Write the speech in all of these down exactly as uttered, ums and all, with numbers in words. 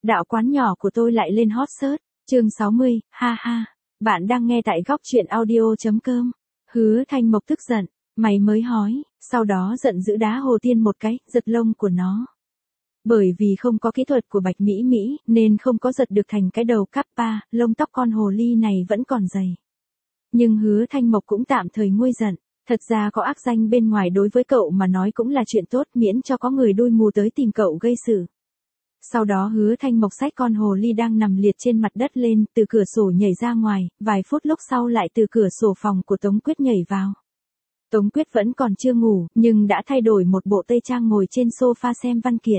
đạo quán nhỏ của tôi lại lên hot search. Chương sáu mươi, ha ha. Bạn đang nghe tại góc truyện audio.com. Hứa Thanh Mộc tức giận, mày mới hói, sau đó giận dữ đá Hồ Tiên một cái, giật lông của nó. Bởi vì không có kỹ thuật của Bạch Mỹ Mỹ, nên không có giật được thành cái đầu kappa, lông tóc con hồ ly này vẫn còn dày. Nhưng Hứa Thanh Mộc cũng tạm thời nguôi giận, thật ra có ác danh bên ngoài đối với cậu mà nói cũng là chuyện tốt, miễn cho có người đuôi mù tới tìm cậu gây sự. Sau đó Hứa Thanh Mộc xách con hồ ly đang nằm liệt trên mặt đất lên, từ cửa sổ nhảy ra ngoài, vài phút lúc sau lại từ cửa sổ phòng của Tống Quyết nhảy vào. Tống Quyết vẫn còn chưa ngủ, nhưng đã thay đổi một bộ tây trang ngồi trên sofa xem văn kiện.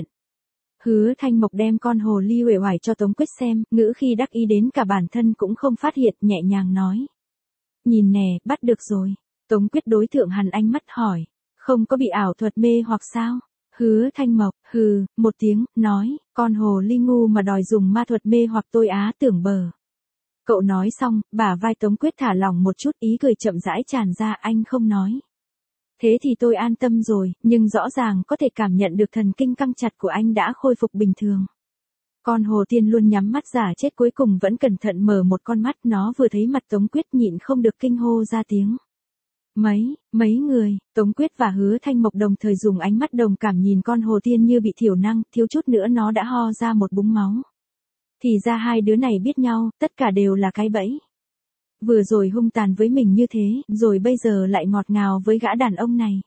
Hứa Thanh Mộc đem con hồ ly uể oải cho Tống Quyết xem, ngữ khi đắc ý đến cả bản thân cũng không phát hiện, nhẹ nhàng nói. Nhìn nè, bắt được rồi. Tống Quyết đối tượng hắn ánh mắt hỏi. Không có bị ảo thuật mê hoặc sao? Hứa Thanh Mộc, hừ, một tiếng, nói, con hồ ly ngu mà đòi dùng ma thuật mê hoặc tôi á tưởng bờ. Cậu nói xong, bả vai Tống Quyết thả lỏng một chút, ý cười chậm rãi tràn ra, anh không nói. Thế thì tôi an tâm rồi, nhưng rõ ràng có thể cảm nhận được thần kinh căng chặt của anh đã khôi phục bình thường. Con Hồ Tiên luôn nhắm mắt giả chết cuối cùng vẫn cẩn thận mở một con mắt, nó vừa thấy mặt Tống Quyết nhịn không được kinh hô ra tiếng. Mấy, mấy người, Tống Quyết và Hứa Thanh Mộc đồng thời dùng ánh mắt đồng cảm nhìn con Hồ Tiên như bị thiểu năng, thiếu chút nữa nó đã ho ra một búng máu. Thì ra hai đứa này biết nhau, tất cả đều là cái bẫy. Vừa rồi hung tàn với mình như thế, rồi bây giờ lại ngọt ngào với gã đàn ông này.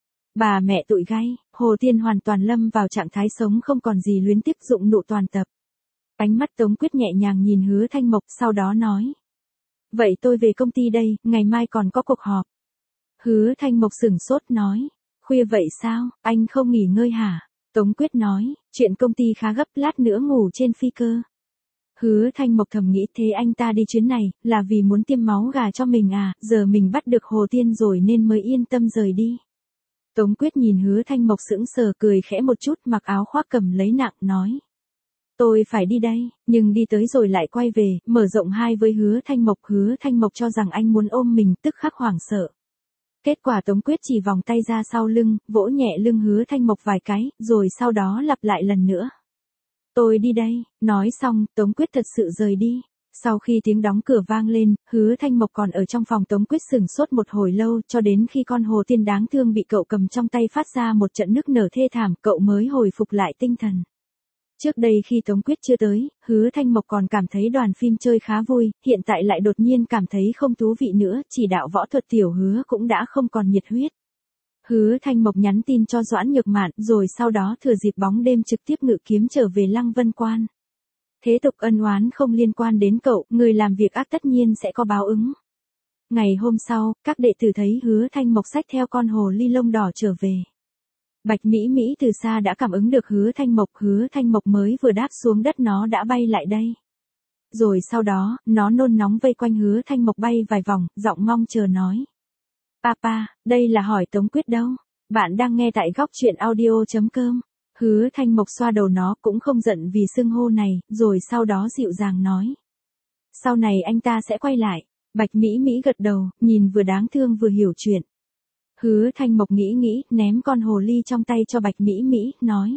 Bà mẹ tụi gay, Hồ Tiên hoàn toàn lâm vào trạng thái sống không còn gì luyến tiếc, dụng nụ toàn tập. Ánh mắt Tống Quyết nhẹ nhàng nhìn Hứa Thanh Mộc, sau đó nói. Vậy tôi về công ty đây, ngày mai còn có cuộc họp. Hứa Thanh Mộc sửng sốt nói. Khuya vậy sao, anh không nghỉ ngơi hả? Tống Quyết nói, chuyện công ty khá gấp, lát nữa ngủ trên phi cơ. Hứa Thanh Mộc thầm nghĩ, thế anh ta đi chuyến này, là vì muốn tiêm máu gà cho mình à, giờ mình bắt được Hồ Tiên rồi nên mới yên tâm rời đi. Tống Quyết nhìn Hứa Thanh Mộc sững sờ, cười khẽ một chút, mặc áo khoác cầm lấy nặng, nói. Tôi phải đi đây, nhưng đi tới rồi lại quay về, mở rộng hai với Hứa Thanh Mộc. Hứa Thanh Mộc cho rằng anh muốn ôm mình, tức khắc hoảng sợ. Kết quả Tống Quyết chỉ vòng tay ra sau lưng, vỗ nhẹ lưng Hứa Thanh Mộc vài cái, rồi sau đó lặp lại lần nữa. Tôi đi đây, nói xong, Tống Quyết thật sự rời đi. Sau khi tiếng đóng cửa vang lên, Hứa Thanh Mộc còn ở trong phòng Tống Quyết sửng sốt một hồi lâu, cho đến khi con Hồ Tiên đáng thương bị cậu cầm trong tay phát ra một trận nức nở thê thảm, cậu mới hồi phục lại tinh thần. Trước đây khi Tống Quyết chưa tới, Hứa Thanh Mộc còn cảm thấy đoàn phim chơi khá vui, hiện tại lại đột nhiên cảm thấy không thú vị nữa, chỉ đạo võ thuật tiểu Hứa cũng đã không còn nhiệt huyết. Hứa Thanh Mộc nhắn tin cho Doãn Nhược Mạn, rồi sau đó thừa dịp bóng đêm trực tiếp ngự kiếm trở về Lăng Vân Quan. Thế tục ân oán không liên quan đến cậu, người làm việc ác tất nhiên sẽ có báo ứng. Ngày hôm sau, các đệ tử thấy Hứa Thanh Mộc xách theo con hồ ly lông đỏ trở về. Bạch Mỹ Mỹ từ xa đã cảm ứng được Hứa Thanh Mộc, Hứa Thanh Mộc mới vừa đáp xuống đất nó đã bay lại đây. Rồi sau đó, nó nôn nóng vây quanh Hứa Thanh Mộc bay vài vòng, giọng mong chờ nói. Papa, đây là hỏi Tống Quyết đâu? Bạn đang nghe tại góc truyện audio.com. Hứa Thanh Mộc xoa đầu nó, cũng không giận vì xưng hô này, rồi sau đó dịu dàng nói. Sau này anh ta sẽ quay lại. Bạch Mỹ Mỹ gật đầu, nhìn vừa đáng thương vừa hiểu chuyện. Hứa Thanh Mộc nghĩ nghĩ, ném con hồ ly trong tay cho Bạch Mỹ Mỹ, nói.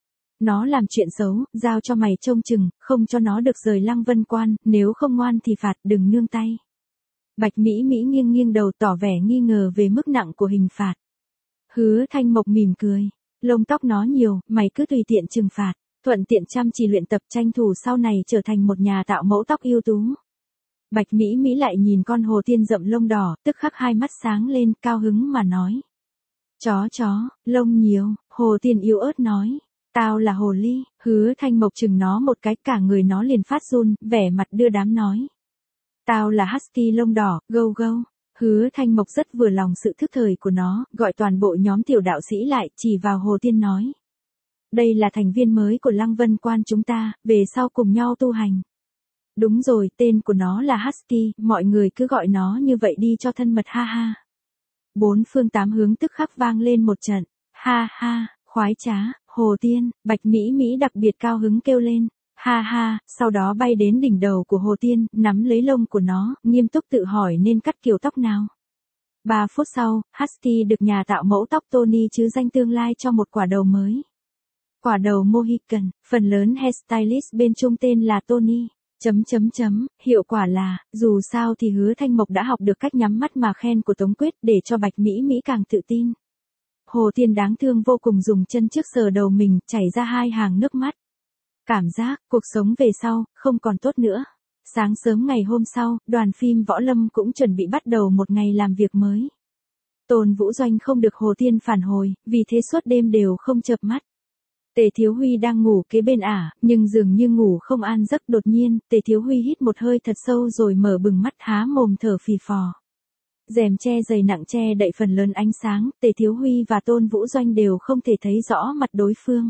Nó làm chuyện xấu, giao cho mày trông chừng, không cho nó được rời Lăng Vân Quan, nếu không ngoan thì phạt, đừng nương tay. Bạch Mỹ Mỹ nghiêng nghiêng đầu tỏ vẻ nghi ngờ về mức nặng của hình phạt. Hứa Thanh Mộc mỉm cười. Lông tóc nó nhiều, mày cứ tùy tiện trừng phạt, thuận tiện chăm chỉ luyện tập tranh thủ sau này trở thành một nhà tạo mẫu tóc ưu tú. Bạch Mỹ Mỹ lại nhìn con Hồ Tiên rậm lông đỏ, tức khắc hai mắt sáng lên, cao hứng mà nói. Chó chó, lông nhiều, Hồ Tiên yếu ớt nói. Tao là hồ ly. Hứa Thanh Mộc chừng nó một cái, cả người nó liền phát run, vẻ mặt đưa đám nói. Tao là husky lông đỏ, gâu gâu. Hứa Thanh Mộc rất vừa lòng sự thức thời của nó, gọi toàn bộ nhóm tiểu đạo sĩ lại, chỉ vào Hồ Tiên nói. Đây là thành viên mới của Lăng Vân Quan chúng ta, về sau cùng nhau tu hành. Đúng rồi, tên của nó là Husky, mọi người cứ gọi nó như vậy đi cho thân mật, ha ha. Bốn phương tám hướng tức khắc vang lên một trận. Ha ha, khoái trá, Hồ Tiên, Bạch Mỹ Mỹ đặc biệt cao hứng kêu lên. Ha ha, sau đó bay đến đỉnh đầu của Hồ Tiên, nắm lấy lông của nó, nghiêm túc tự hỏi nên cắt kiểu tóc nào. Ba phút sau, Husky được nhà tạo mẫu tóc Tony chứ danh tương lai cho một quả đầu mới. Quả đầu Mohican, phần lớn hairstylist bên Trung tên là Tony. Chấm chấm chấm, hiệu quả là, dù sao thì Hứa Thanh Mộc đã học được cách nhắm mắt mà khen của Tống Quyết để cho Bạch Mỹ Mỹ càng tự tin. Hồ Tiên đáng thương vô cùng dùng chân trước sờ đầu mình, chảy ra hai hàng nước mắt. Cảm giác, cuộc sống về sau, không còn tốt nữa. Sáng sớm ngày hôm sau, đoàn phim Võ Lâm cũng chuẩn bị bắt đầu một ngày làm việc mới. Tôn Vũ Doanh không được Hồ Tiên phản hồi, vì thế suốt đêm đều không chợp mắt. Tề Thiếu Huy đang ngủ kế bên ả, nhưng dường như ngủ không an giấc. Đột nhiên, Tề Thiếu Huy hít một hơi thật sâu rồi mở bừng mắt há mồm thở phì phò. Rèm che dày nặng che đậy phần lớn ánh sáng, Tề Thiếu Huy và Tôn Vũ Doanh đều không thể thấy rõ mặt đối phương.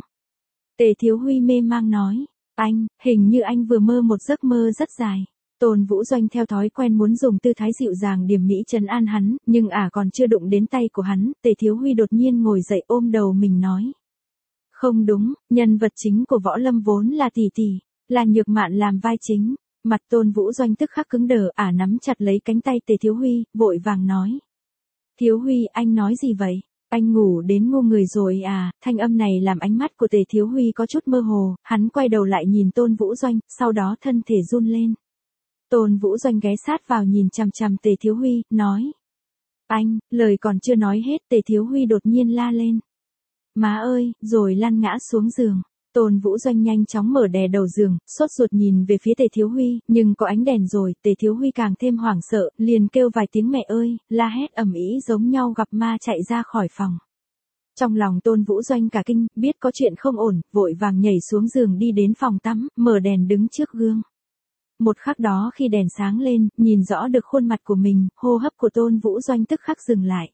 Tề Thiếu Huy mê mang nói, anh, hình như anh vừa mơ một giấc mơ rất dài. Tôn Vũ Doanh theo thói quen muốn dùng tư thái dịu dàng điềm mỹ trấn an hắn, nhưng ả còn chưa đụng đến tay của hắn, Tề Thiếu Huy đột nhiên ngồi dậy ôm đầu mình nói. Không đúng, nhân vật chính của Võ Lâm vốn là tỷ tỷ, là Nhược Mạn làm vai chính. Mặt Tôn Vũ Doanh tức khắc cứng đờ, ả nắm chặt lấy cánh tay Tề Thiếu Huy, vội vàng nói. Thiếu Huy, anh nói gì vậy? Anh ngủ đến ngu người rồi à? Thanh âm này làm ánh mắt của Tề Thiếu Huy có chút mơ hồ, hắn quay đầu lại nhìn Tôn Vũ Doanh, sau đó thân thể run lên. Tôn Vũ Doanh ghé sát vào nhìn chằm chằm Tề Thiếu Huy, nói. Anh, lời còn chưa nói hết, Tề Thiếu Huy đột nhiên la lên. Má ơi, rồi lăn ngã xuống giường. Tôn Vũ Doanh nhanh chóng mở đè đầu giường, sốt ruột nhìn về phía Tề Thiếu Huy, nhưng có ánh đèn rồi, Tề Thiếu Huy càng thêm hoảng sợ, liền kêu vài tiếng mẹ ơi, la hét ầm ĩ giống nhau gặp ma chạy ra khỏi phòng. Trong lòng Tôn Vũ Doanh cả kinh, biết có chuyện không ổn, vội vàng nhảy xuống giường đi đến phòng tắm, mở đèn đứng trước gương. Một khắc đó khi đèn sáng lên, nhìn rõ được khuôn mặt của mình, hô hấp của Tôn Vũ Doanh tức khắc dừng lại.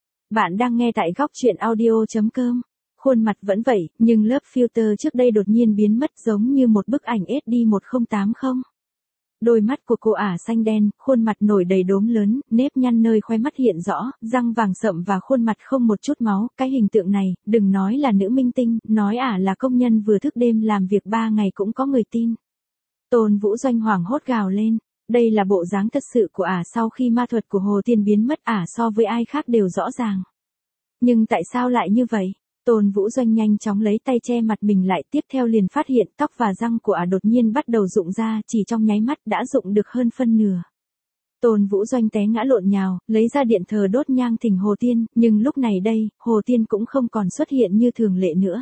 Bạn đang nghe tại góc truyện audio chấm com. Khuôn mặt vẫn vậy, nhưng lớp filter trước đây đột nhiên biến mất giống như một bức ảnh ét đê một không tám không. Đôi mắt của cô ả xanh đen, khuôn mặt nổi đầy đốm lớn, nếp nhăn nơi khóe mắt hiện rõ, răng vàng sậm và khuôn mặt không một chút máu. Cái hình tượng này, đừng nói là nữ minh tinh, nói ả là công nhân vừa thức đêm làm việc ba ngày cũng có người tin. Tôn Vũ Doanh hoảng hốt gào lên. Đây là bộ dáng thật sự của ả sau khi ma thuật của Hồ Tiên biến mất, ả so với ai khác đều rõ ràng. Nhưng tại sao lại như vậy? Tôn Vũ Doanh nhanh chóng lấy tay che mặt mình lại, tiếp theo liền phát hiện tóc và răng của ả đột nhiên bắt đầu rụng ra, chỉ trong nháy mắt đã rụng được hơn phân nửa. Tôn Vũ Doanh té ngã lộn nhào, lấy ra điện thờ đốt nhang thỉnh Hồ Tiên, nhưng lúc này đây, Hồ Tiên cũng không còn xuất hiện như thường lệ nữa.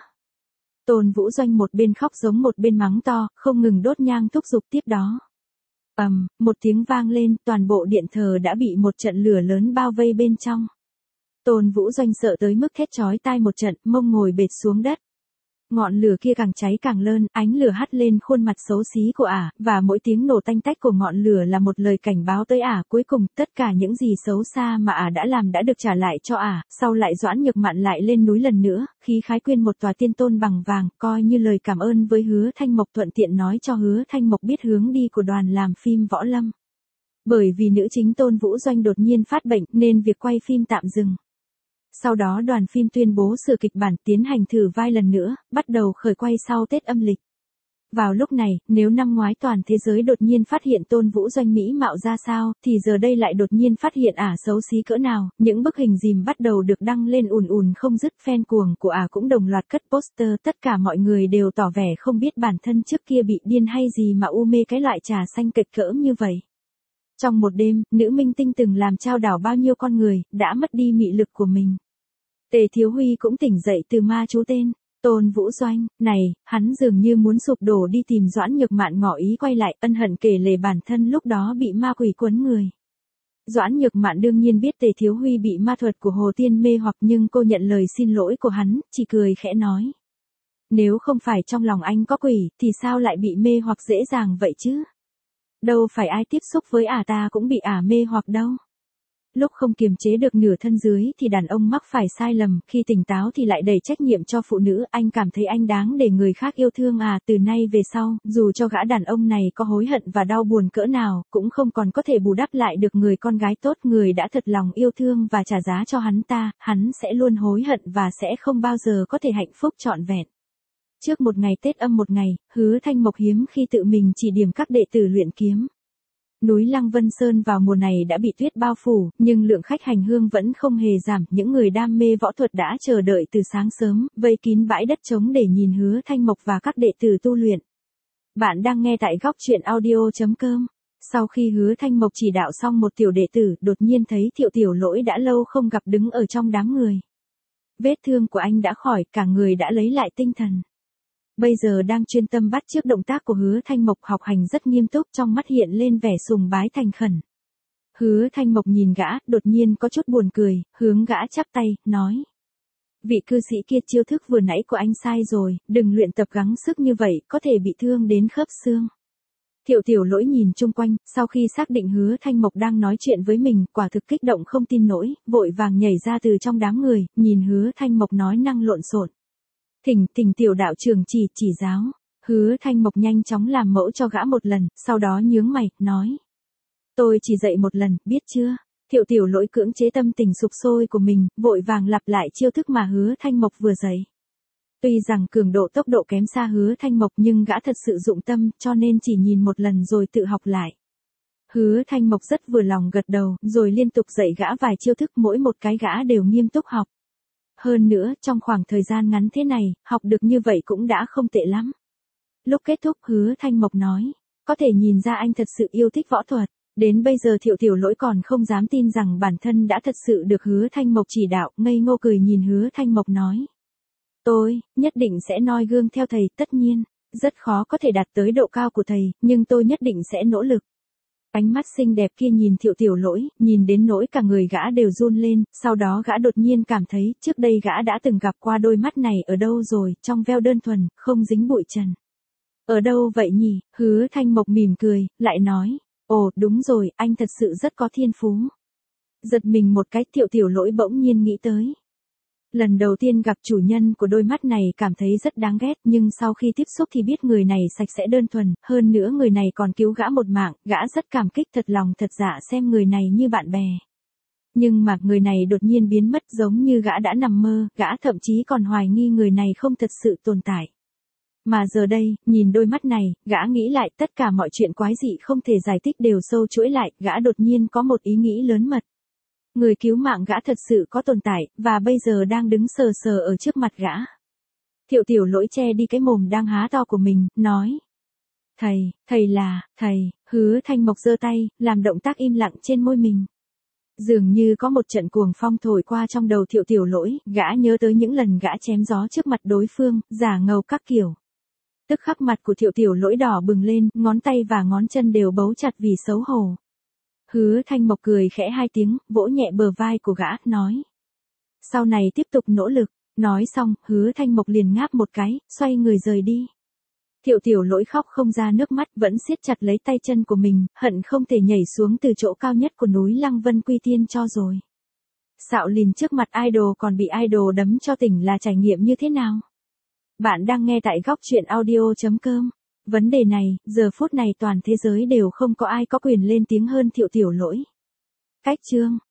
Tôn Vũ Doanh một bên khóc giống một bên mắng to, không ngừng đốt nhang thúc giục tiếp đó. Ầm, um, một tiếng vang lên, toàn bộ điện thờ đã bị một trận lửa lớn bao vây bên trong. Tôn Vũ Doanh sợ tới mức thét chói tai một trận, mông ngồi bệt xuống đất. Ngọn lửa kia càng cháy càng lớn, ánh lửa hắt lên khuôn mặt xấu xí của ả, và mỗi tiếng nổ tanh tách của ngọn lửa là một lời cảnh báo tới ả. Cuối cùng, tất cả những gì xấu xa mà ả đã làm đã được trả lại cho ả. Sau lại Doãn Nhược Mạn lại lên núi lần nữa, khí khái quyên một tòa tiên tôn bằng vàng, coi như lời cảm ơn với Hứa Thanh Mộc, thuận tiện nói cho Hứa Thanh Mộc biết hướng đi của đoàn làm phim Võ Lâm. Bởi vì nữ chính Tôn Vũ Doanh đột nhiên phát bệnh, nên việc quay phim tạm dừng. Sau đó đoàn phim tuyên bố sửa kịch bản, tiến hành thử vai lần nữa, bắt đầu khởi quay sau Tết âm lịch. Vào lúc này, nếu năm ngoái toàn thế giới đột nhiên phát hiện Tôn Vũ Doanh mỹ mạo ra sao, thì giờ đây lại đột nhiên phát hiện ả xấu xí cỡ nào. Những bức hình dìm bắt đầu được đăng lên ùn ùn không dứt, fan cuồng của ả cũng đồng loạt cất poster, tất cả mọi người đều tỏ vẻ không biết bản thân trước kia bị điên hay gì mà u mê cái loại trà xanh kịch cỡm như vậy. Trong một đêm, nữ minh tinh từng làm trao đảo bao nhiêu con người, đã mất đi mị lực của mình. Tề Thiếu Huy cũng tỉnh dậy từ ma chú tên, Tôn Vũ Doanh, này, hắn dường như muốn sụp đổ đi tìm Doãn Nhược Mạn ngỏ ý quay lại, ân hận kể lể bản thân lúc đó bị ma quỷ quấn người. Doãn Nhược Mạn đương nhiên biết Tề Thiếu Huy bị ma thuật của Hồ Tiên mê hoặc, nhưng cô nhận lời xin lỗi của hắn, chỉ cười khẽ nói. Nếu không phải trong lòng anh có quỷ, thì sao lại bị mê hoặc dễ dàng vậy chứ? Đâu phải ai tiếp xúc với ả ta cũng bị ả mê hoặc đâu. Lúc không kiềm chế được nửa thân dưới thì đàn ông mắc phải sai lầm, khi tỉnh táo thì lại đẩy trách nhiệm cho phụ nữ. Anh cảm thấy anh đáng để người khác yêu thương à? Từ nay về sau, dù cho gã đàn ông này có hối hận và đau buồn cỡ nào, cũng không còn có thể bù đắp lại được người con gái tốt, người đã thật lòng yêu thương và trả giá cho hắn ta. Hắn sẽ luôn hối hận và sẽ không bao giờ có thể hạnh phúc trọn vẹn. Trước một ngày Tết âm một ngày, Hứa Thanh Mộc hiếm khi tự mình chỉ điểm các đệ tử luyện kiếm. Núi Lăng Vân Sơn vào mùa này đã bị tuyết bao phủ, nhưng lượng khách hành hương vẫn không hề giảm, những người đam mê võ thuật đã chờ đợi từ sáng sớm, vây kín bãi đất trống để nhìn Hứa Thanh Mộc và các đệ tử tu luyện. Bạn đang nghe tại góc truyện audio chấm com. Sau khi Hứa Thanh Mộc chỉ đạo xong một tiểu đệ tử, đột nhiên thấy Thiệu Tiểu Lỗi đã lâu không gặp đứng ở trong đám người. Vết thương của anh đã khỏi, cả người đã lấy lại tinh thần. Bây giờ đang chuyên tâm bắt chước động tác của Hứa Thanh Mộc, học hành rất nghiêm túc, trong mắt hiện lên vẻ sùng bái thành khẩn. Hứa Thanh Mộc nhìn gã, đột nhiên có chút buồn cười, hướng gã chắp tay, nói. Vị cư sĩ kia, chiêu thức vừa nãy của anh sai rồi, đừng luyện tập gắng sức như vậy, có thể bị thương đến khớp xương. Thiệu Tiểu Lỗi nhìn chung quanh, sau khi xác định Hứa Thanh Mộc đang nói chuyện với mình, quả thực kích động không tin nổi, vội vàng nhảy ra từ trong đám người, nhìn Hứa Thanh Mộc nói năng lộn xộn. Thỉnh, thỉnh tiểu đạo trưởng chỉ, chỉ giáo. Hứa Thanh Mộc nhanh chóng làm mẫu cho gã một lần, sau đó nhướng mày, nói. Tôi chỉ dạy một lần, biết chưa? Thiệu Tiểu Lỗi cưỡng chế tâm tình sục sôi của mình, vội vàng lặp lại chiêu thức mà Hứa Thanh Mộc vừa dạy. Tuy rằng cường độ tốc độ kém xa Hứa Thanh Mộc nhưng gã thật sự dụng tâm, cho nên chỉ nhìn một lần rồi tự học lại. Hứa Thanh Mộc rất vừa lòng gật đầu, rồi liên tục dạy gã vài chiêu thức, mỗi một cái gã đều nghiêm túc học. Hơn nữa, trong khoảng thời gian ngắn thế này, học được như vậy cũng đã không tệ lắm. Lúc kết thúc, Hứa Thanh Mộc nói, có thể nhìn ra anh thật sự yêu thích võ thuật. Đến bây giờ Thiệu Tiểu Lỗi còn không dám tin rằng bản thân đã thật sự được Hứa Thanh Mộc chỉ đạo, ngây ngô cười nhìn Hứa Thanh Mộc nói. Tôi, nhất định sẽ noi gương theo thầy, tất nhiên, rất khó có thể đạt tới độ cao của thầy, nhưng tôi nhất định sẽ nỗ lực. Ánh mắt xinh đẹp kia nhìn Thiệu Tiểu Lỗi, nhìn đến nỗi cả người gã đều run lên, sau đó gã đột nhiên cảm thấy, trước đây gã đã từng gặp qua đôi mắt này ở đâu rồi, trong veo đơn thuần, không dính bụi trần. Ở đâu vậy nhỉ? Hứa Thanh Mộc mỉm cười, lại nói, ồ, đúng rồi, anh thật sự rất có thiên phú. Giật mình một cái, Thiệu Tiểu Lỗi bỗng nhiên nghĩ tới. Lần đầu tiên gặp chủ nhân của đôi mắt này cảm thấy rất đáng ghét, nhưng sau khi tiếp xúc thì biết người này sạch sẽ đơn thuần, hơn nữa người này còn cứu gã một mạng, gã rất cảm kích, thật lòng thật dạ xem người này như bạn bè. Nhưng mà người này đột nhiên biến mất, giống như gã đã nằm mơ, gã thậm chí còn hoài nghi người này không thật sự tồn tại. Mà giờ đây, nhìn đôi mắt này, gã nghĩ lại tất cả mọi chuyện quái dị không thể giải thích đều sâu chuỗi lại, gã đột nhiên có một ý nghĩ lớn mật. Người cứu mạng gã thật sự có tồn tại, và bây giờ đang đứng sờ sờ ở trước mặt gã. Thiệu Tiểu Lỗi che đi cái mồm đang há to của mình, nói. Thầy, thầy là, thầy, Hứa Thanh Mộc giơ tay, làm động tác im lặng trên môi mình. Dường như có một trận cuồng phong thổi qua trong đầu Thiệu Tiểu Lỗi, gã nhớ tới những lần gã chém gió trước mặt đối phương, giả ngầu các kiểu. Tức khắc mặt của Thiệu Tiểu Lỗi đỏ bừng lên, ngón tay và ngón chân đều bấu chặt vì xấu hổ. Hứa Thanh Mộc cười khẽ hai tiếng, vỗ nhẹ bờ vai của gã, nói. Sau này tiếp tục nỗ lực, nói xong, Hứa Thanh Mộc liền ngáp một cái, xoay người rời đi. Thiệu Tiểu Lỗi khóc không ra nước mắt, vẫn siết chặt lấy tay chân của mình, hận không thể nhảy xuống từ chỗ cao nhất của núi Lăng Vân Quy Tiên cho rồi. Xạo lìn trước mặt idol còn bị idol đấm cho tỉnh là trải nghiệm như thế nào? Bạn đang nghe tại góc truyện audio chấm com. Vấn đề này, giờ phút này toàn thế giới đều không có ai có quyền lên tiếng hơn Thiệu Tiểu Lỗi. Cách chương